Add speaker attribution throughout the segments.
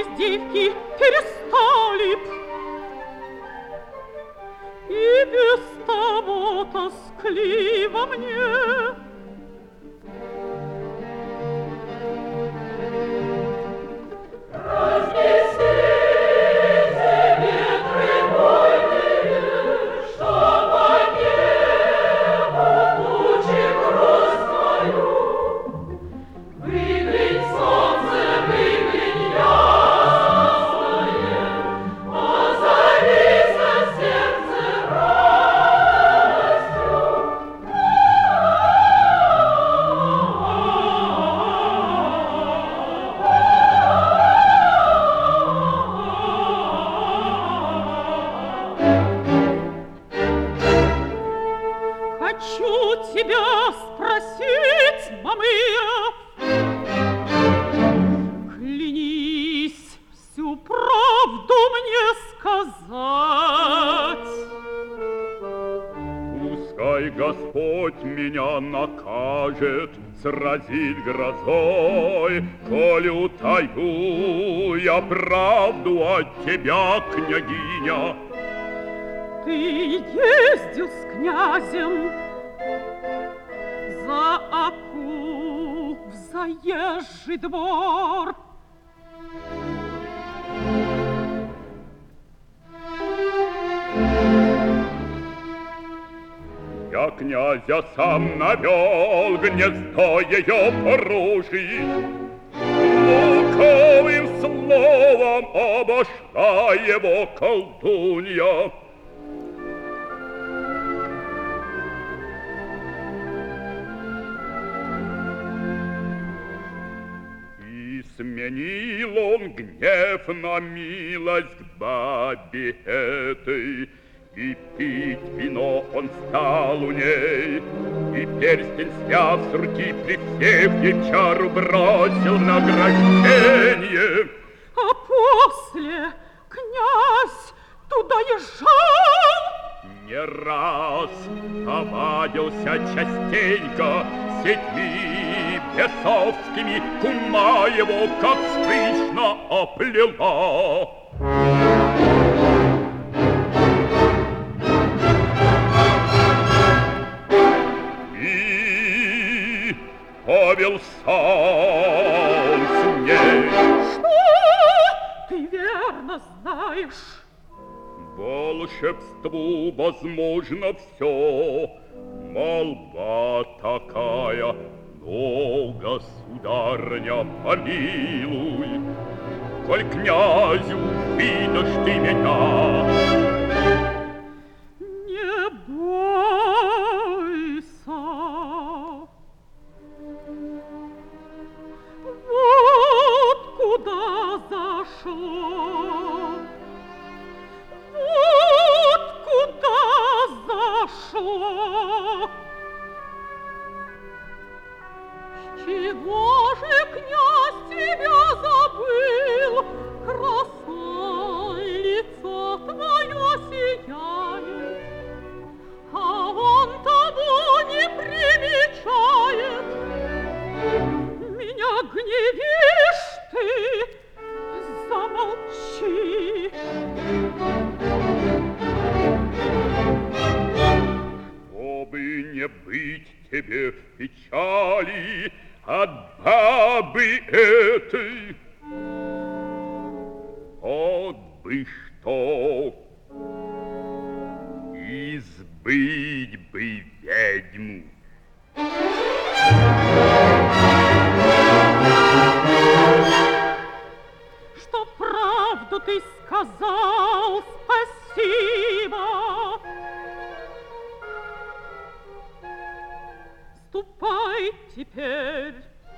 Speaker 1: издевки перестали б. И без того тоскливо мне. Хочу тебя спросить, Мамыя, клянись всю правду мне сказать.
Speaker 2: Пускай Господь меня накажет, сразит грозой, коли утаю я правду от тебя, княгиня.
Speaker 1: Ты ездил с князем за Аку в заезжий двор.
Speaker 2: Я князя сам навел, гнездо ее порушить. Луковым словом обошла его колдунья. Сменил он гнев на милость к бабе этой, и пить вино он стал у ней, и перстень сняв с руки при всех девчару бросил на ограждение.
Speaker 1: А после князь туда езжал?
Speaker 2: Не раз повадился частенько сетьми бесовскими, кума его, как слышно, оплела. И повел сам с ней.
Speaker 1: Что? Ты верно знаешь?
Speaker 2: Волшебству возможно все, молва такая, но, государыня, помилуй, коль князю видишь ты меня.
Speaker 1: Не бойся. Вот куда зашло. Вот куда зашло. С чего же князь тебя забыл? Красой лицо твое сияет, а он того не примечает. Меня гневишь ты? Замолчи.
Speaker 2: Чтобы не быть тебе в печали от бабы этой, вот бы что, избыть бы ведьму.
Speaker 1: Что правду ты сказал, спасибо. Ступай теперь.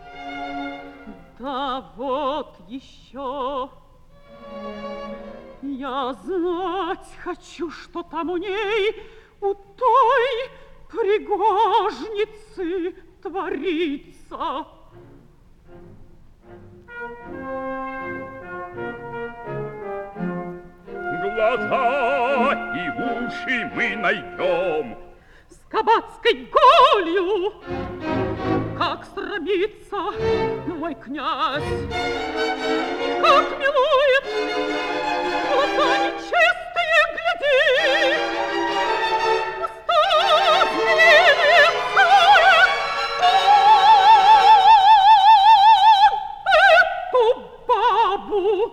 Speaker 1: Да вот еще. Я знать хочу, что там у ней, у той пригожницы творится.
Speaker 2: Глаза и уши мы найдем.
Speaker 1: С кабацкой голью, как срамится мой князь, как милует позову.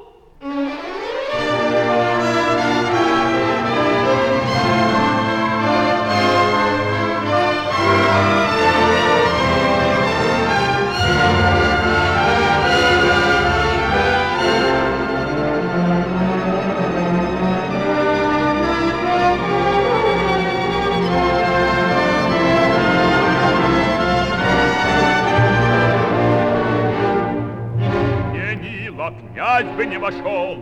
Speaker 2: Князь бы не вошел.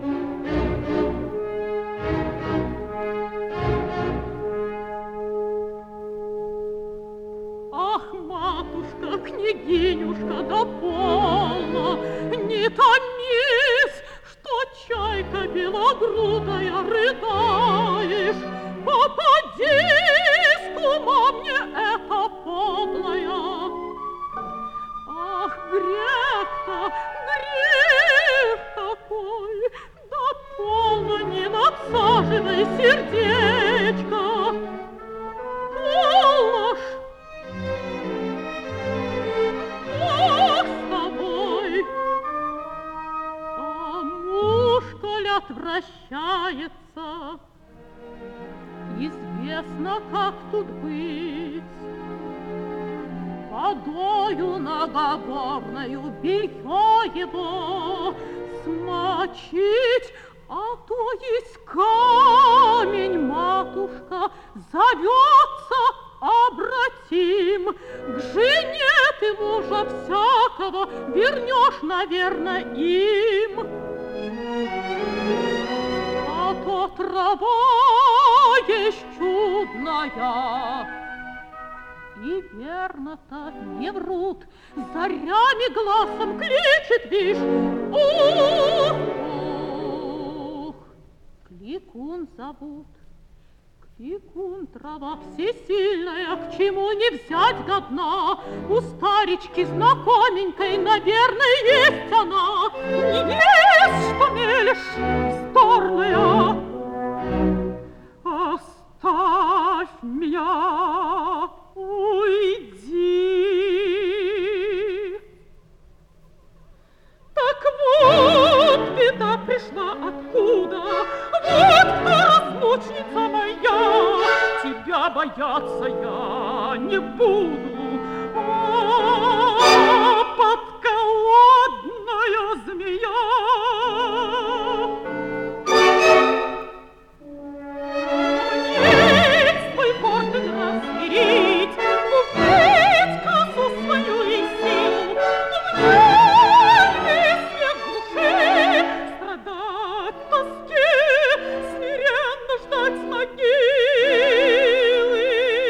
Speaker 1: Ах, матушка, княгинюшка, да полно, не томись, что чайка белогрудая рыдаешь. Попадись, кума, мне это подлая. Ах, грех-то, грех такой, да полно не надсаживай сердечко. Полно ж, Бог с тобой. А муж, коль отвращается, известно, как тут быть. Водою многогорною белье его смочить, а то есть камень, матушка, зовется обратим. К жене ты мужа всякого вернешь, наверно, им. А то трава есть чудная, и верно-то не врут, зарями глазом кличет, вишь. Ух, Кликун зовут. Кликун трава всесильная, к чему не взять годна. У старички знакоменькой, наверное, есть она. Не есть, что мелешь, вздорная. Оставь меня, уйди. Так вот беда пришла откуда, вот кто разлучница моя. Тебя бояться я не буду, подколодная змея. Свой гордый глаз смирить, убить косу свою и силу, вместе души страдать тоске, смиренно ждать могилы.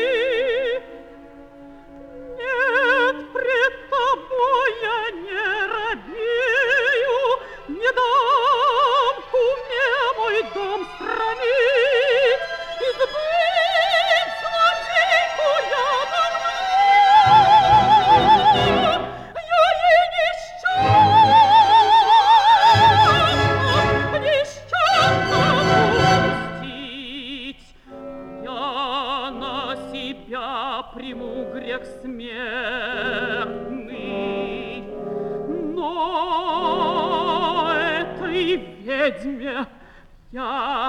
Speaker 1: Нет, пред тобой я не робею, не дам куме мой дом срамить. Избыть злодейку я могу, я ей несчастно пустить. Я на себя приму грех смертный, но этой ведьме я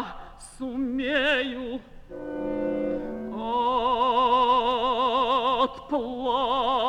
Speaker 1: сумею отплатить.